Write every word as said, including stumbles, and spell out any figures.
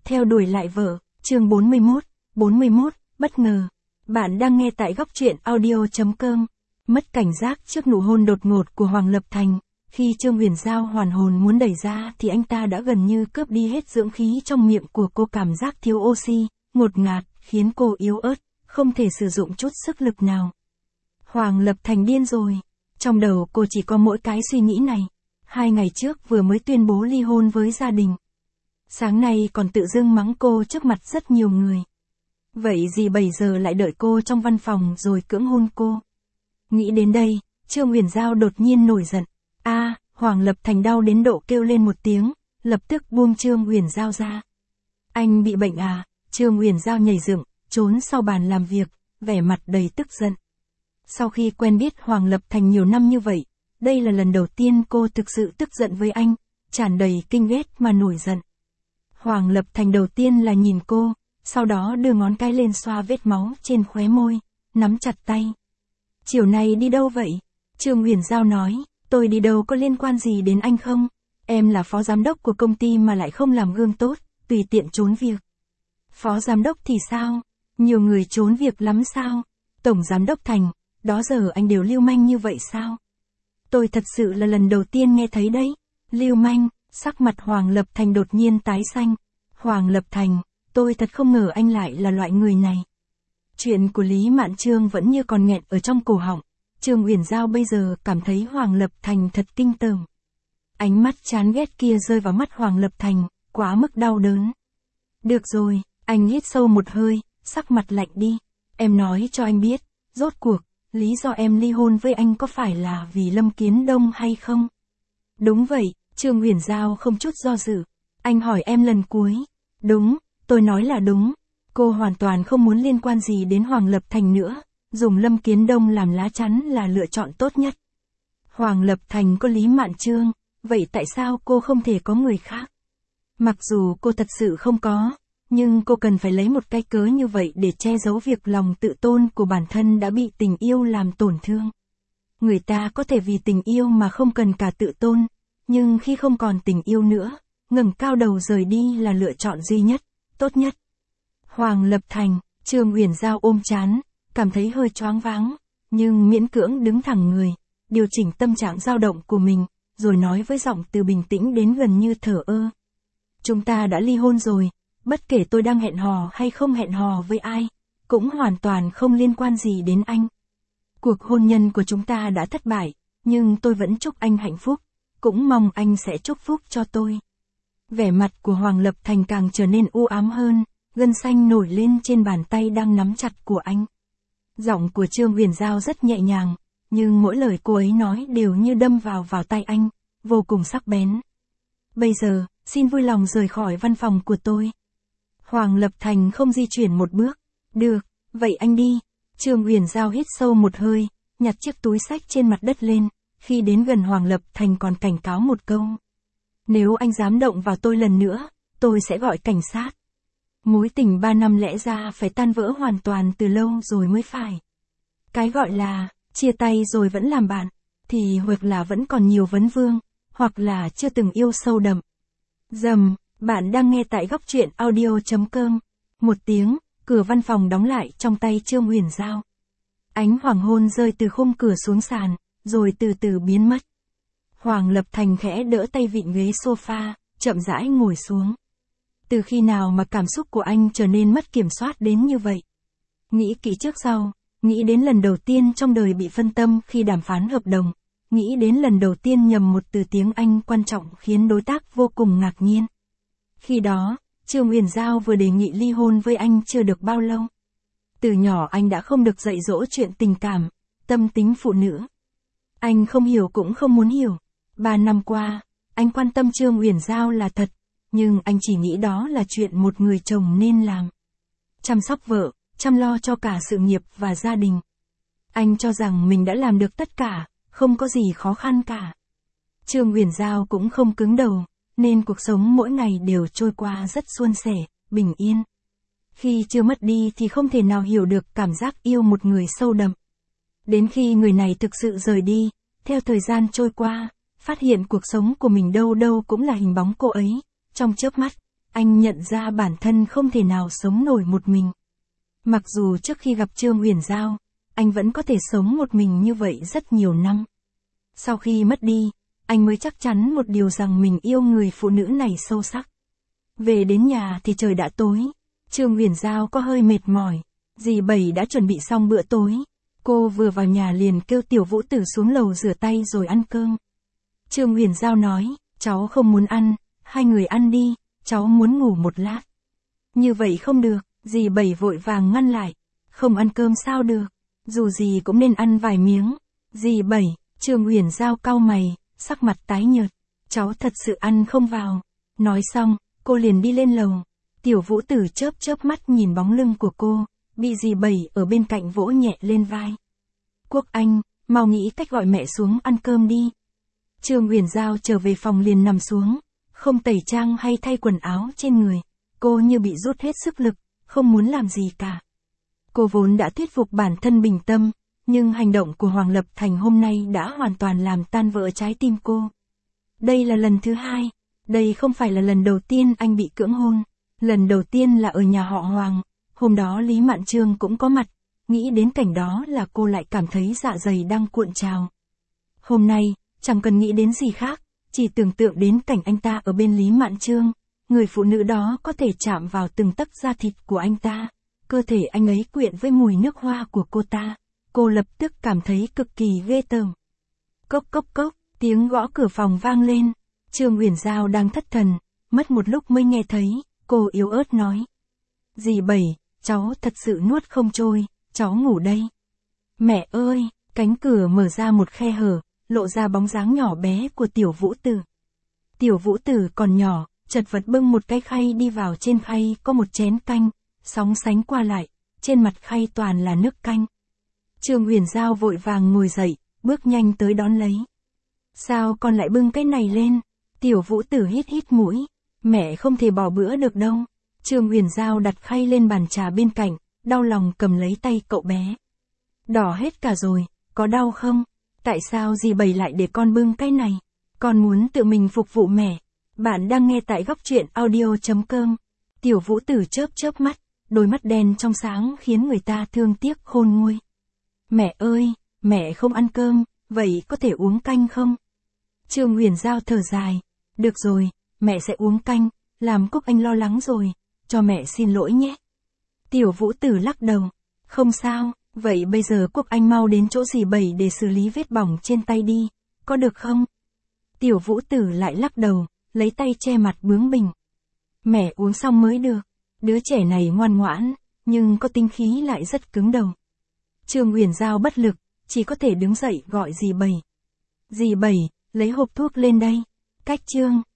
Theo đuổi lại vợ, chương bốn mươi mốt, bốn mươi mốt, bất ngờ. Bạn đang nghe tại góc truyện audio chấm com. Mất cảnh giác trước nụ hôn đột ngột của Hoàng Lập Thành. Khi Trương Huyền Giao hoàn hồn muốn đẩy ra thì anh ta đã gần như cướp đi hết dưỡng khí trong miệng của cô, cảm giác thiếu oxy, ngột ngạt, khiến cô yếu ớt, không thể sử dụng chút sức lực nào. Hoàng Lập Thành điên rồi. Trong đầu cô chỉ có mỗi cái suy nghĩ này. Hai ngày trước vừa mới tuyên bố ly hôn với gia đình. Sáng nay còn tự dưng mắng cô trước mặt rất nhiều người. Vậy gì bây giờ lại đợi cô trong văn phòng rồi cưỡng hôn cô? Nghĩ đến đây, Trương Huyền Giao đột nhiên nổi giận. A, à, Hoàng Lập Thành đau đến độ kêu lên một tiếng, lập tức buông Trương Huyền Giao ra. Anh bị bệnh à? Trương Huyền Giao nhảy dựng, trốn sau bàn làm việc, vẻ mặt đầy tức giận. Sau khi quen biết Hoàng Lập Thành nhiều năm như vậy, đây là lần đầu tiên cô thực sự tức giận với anh, tràn đầy kinh ghét mà nổi giận. Hoàng Lập Thành đầu tiên là nhìn cô, sau đó đưa ngón cái lên xoa vết máu trên khóe môi, nắm chặt tay. Chiều nay đi đâu vậy? Trương Huyền Giao nói, tôi đi đâu có liên quan gì đến anh không? Em là phó giám đốc của công ty mà lại không làm gương tốt, tùy tiện trốn việc. Phó giám đốc thì sao? Nhiều người trốn việc lắm sao? Tổng giám đốc Thành, đó giờ anh đều lưu manh như vậy sao? Tôi thật sự là lần đầu tiên nghe thấy đấy. Lưu manh, sắc mặt Hoàng Lập Thành đột nhiên tái xanh. Hoàng Lập Thành, tôi thật không ngờ anh lại là loại người này. Chuyện của Lý Mạn Trương vẫn như còn nghẹn ở trong cổ họng. Trương Huyền Giao bây giờ cảm thấy Hoàng Lập Thành thật kinh tởm. Ánh mắt chán ghét kia rơi vào mắt Hoàng Lập Thành, quá mức đau đớn. Được rồi, anh hít sâu một hơi, sắc mặt lạnh đi. Em nói cho anh biết, rốt cuộc, lý do em ly hôn với anh có phải là vì Lâm Kiến Đông hay không? Đúng vậy, Trương Huyền Giao không chút do dự. Anh hỏi em lần cuối. Đúng, tôi nói là đúng. Cô hoàn toàn không muốn liên quan gì đến Hoàng Lập Thành nữa. Dùng Lâm Kiến Đông làm lá chắn là lựa chọn tốt nhất. Hoàng Lập Thành có Lý Mạn Trương, vậy tại sao cô không thể có người khác? Mặc dù cô thật sự không có, nhưng cô cần phải lấy một cái cớ như vậy để che giấu việc lòng tự tôn của bản thân đã bị tình yêu làm tổn thương. Người ta có thể vì tình yêu mà không cần cả tự tôn, nhưng khi không còn tình yêu nữa, ngẩng cao đầu rời đi là lựa chọn duy nhất, tốt nhất. Hoàng Lập Thành, Trương Huyền Giao ôm trán, cảm thấy hơi choáng váng, nhưng miễn cưỡng đứng thẳng người, điều chỉnh tâm trạng dao động của mình, rồi nói với giọng từ bình tĩnh đến gần như thờ ơ. Chúng ta đã ly hôn rồi, bất kể tôi đang hẹn hò hay không hẹn hò với ai, cũng hoàn toàn không liên quan gì đến anh. Cuộc hôn nhân của chúng ta đã thất bại, nhưng tôi vẫn chúc anh hạnh phúc, cũng mong anh sẽ chúc phúc cho tôi. Vẻ mặt của Hoàng Lập Thành càng trở nên u ám hơn, gân xanh nổi lên trên bàn tay đang nắm chặt của anh. Giọng của Trương Huyền Giao rất nhẹ nhàng, nhưng mỗi lời cô ấy nói đều như đâm vào vào tay anh, vô cùng sắc bén. Bây giờ, xin vui lòng rời khỏi văn phòng của tôi. Hoàng Lập Thành không di chuyển một bước. Được, vậy anh đi. Trương Huyền Giao hít sâu một hơi, nhặt chiếc túi xách trên mặt đất lên, khi đến gần Hoàng Lập Thành còn cảnh cáo một câu. Nếu anh dám động vào tôi lần nữa, tôi sẽ gọi cảnh sát. Mối tình ba năm lẽ ra phải tan vỡ hoàn toàn từ lâu rồi mới phải. Cái gọi là, chia tay rồi vẫn làm bạn, thì hoặc là vẫn còn nhiều vấn vương, hoặc là chưa từng yêu sâu đậm. Dầm, bạn đang nghe tại góc truyện audio chấm com. Một tiếng, cửa văn phòng đóng lại trong tay Trương Huyền Giao. Ánh hoàng hôn rơi từ khung cửa xuống sàn, rồi từ từ biến mất. Hoàng Lập Thành khẽ đỡ tay vịn ghế sofa, chậm rãi ngồi xuống. Từ khi nào mà cảm xúc của anh trở nên mất kiểm soát đến như vậy? Nghĩ kỹ trước sau, nghĩ đến lần đầu tiên trong đời bị phân tâm khi đàm phán hợp đồng, nghĩ đến lần đầu tiên nhầm một từ tiếng Anh quan trọng khiến đối tác vô cùng ngạc nhiên. Khi đó, Trương Huyền Giao vừa đề nghị ly hôn với anh chưa được bao lâu. Từ nhỏ anh đã không được dạy dỗ chuyện tình cảm, tâm tính phụ nữ. Anh không hiểu cũng không muốn hiểu. Ba năm qua, anh quan tâm Trương Huyền Giao là thật, nhưng anh chỉ nghĩ đó là chuyện một người chồng nên làm. Chăm sóc vợ, chăm lo cho cả sự nghiệp và gia đình. Anh cho rằng mình đã làm được tất cả, không có gì khó khăn cả. Trương Huyền Giao cũng không cứng đầu, nên cuộc sống mỗi ngày đều trôi qua rất suôn sẻ, bình yên. Khi chưa mất đi thì không thể nào hiểu được cảm giác yêu một người sâu đậm. Đến khi người này thực sự rời đi, theo thời gian trôi qua, phát hiện cuộc sống của mình đâu đâu cũng là hình bóng cô ấy. Trong chớp mắt, anh nhận ra bản thân không thể nào sống nổi một mình. Mặc dù trước khi gặp Trương Huyền Giao, anh vẫn có thể sống một mình như vậy rất nhiều năm. Sau khi mất đi, anh mới chắc chắn một điều rằng mình yêu người phụ nữ này sâu sắc. Về đến nhà thì trời đã tối, Trương Huyền Giao có hơi mệt mỏi, dì Bảy đã chuẩn bị xong bữa tối. Cô vừa vào nhà liền kêu Tiểu Vũ Tử xuống lầu rửa tay rồi ăn cơm. Trương Huyền Giao nói, cháu không muốn ăn, hai người ăn đi, cháu muốn ngủ một lát. Như vậy không được, dì Bảy vội vàng ngăn lại, không ăn cơm sao được, dù gì cũng nên ăn vài miếng. Dì Bảy, Trương Huyền Giao cau mày, sắc mặt tái nhợt, cháu thật sự ăn không vào. Nói xong, cô liền đi lên lầu. Tiểu Vũ Tử chớp chớp mắt nhìn bóng lưng của cô, bị dì Bảy ở bên cạnh vỗ nhẹ lên vai. Quốc Anh, mau nghĩ cách gọi mẹ xuống ăn cơm đi. Trương Huyền Giao trở về phòng liền nằm xuống, không tẩy trang hay thay quần áo trên người. Cô như bị rút hết sức lực, không muốn làm gì cả. Cô vốn đã thuyết phục bản thân bình tâm, nhưng hành động của Hoàng Lập Thành hôm nay đã hoàn toàn làm tan vỡ trái tim cô. Đây là lần thứ hai, đây không phải là lần đầu tiên anh bị cưỡng hôn. Lần đầu tiên là ở nhà họ Hoàng, hôm đó Lý Mạn Trương cũng có mặt, nghĩ đến cảnh đó là cô lại cảm thấy dạ dày đang cuộn trào. Hôm nay, chẳng cần nghĩ đến gì khác, chỉ tưởng tượng đến cảnh anh ta ở bên Lý Mạn Trương, người phụ nữ đó có thể chạm vào từng tấc da thịt của anh ta, cơ thể anh ấy quyện với mùi nước hoa của cô ta, cô lập tức cảm thấy cực kỳ ghê tởm. Cốc cốc cốc, tiếng gõ cửa phòng vang lên, Trương Huyền Giao đang thất thần, mất một lúc mới nghe thấy, cô yếu ớt nói. Dì Bảy, cháu thật sự nuốt không trôi, cháu ngủ đây. Mẹ ơi, cánh cửa mở ra một khe hở, lộ ra bóng dáng nhỏ bé của Tiểu Vũ Tử. Tiểu Vũ Tử còn nhỏ, chật vật bưng một cái khay đi vào, trên khay có một chén canh, sóng sánh qua lại, trên mặt khay toàn là nước canh. Trương Huyền Giao vội vàng ngồi dậy, bước nhanh tới đón lấy. Sao con lại bưng cái này lên? Tiểu Vũ Tử hít hít mũi, mẹ không thể bỏ bữa được đâu. Trương Huyền Giao đặt khay lên bàn trà bên cạnh, đau lòng cầm lấy tay cậu bé. Đỏ hết cả rồi, có đau không? Tại sao dì Bảy lại để con bưng cái này? Con muốn tự mình phục vụ mẹ. Bạn đang nghe tại góc truyện audio chấm com. Tiểu Vũ Tử chớp chớp mắt, đôi mắt đen trong sáng khiến người ta thương tiếc khôn nguôi. Mẹ ơi, mẹ không ăn cơm, vậy có thể uống canh không? Trương Huyền Giao thở dài. Được rồi, mẹ sẽ uống canh, làm Quốc Anh lo lắng rồi, cho mẹ xin lỗi nhé. Tiểu Vũ Tử lắc đầu. Không sao, vậy bây giờ Quốc Anh mau đến chỗ dì Bảy để xử lý vết bỏng trên tay đi, có được không? Tiểu Vũ Tử lại lắc đầu, lấy tay che mặt bướng bỉnh. Mẹ uống xong mới được, đứa trẻ này ngoan ngoãn, nhưng có tính khí lại rất cứng đầu. Trương Huyền Giao bất lực, chỉ có thể đứng dậy gọi dì Bảy. Dì Bảy, lấy hộp thuốc lên đây. Cách Trương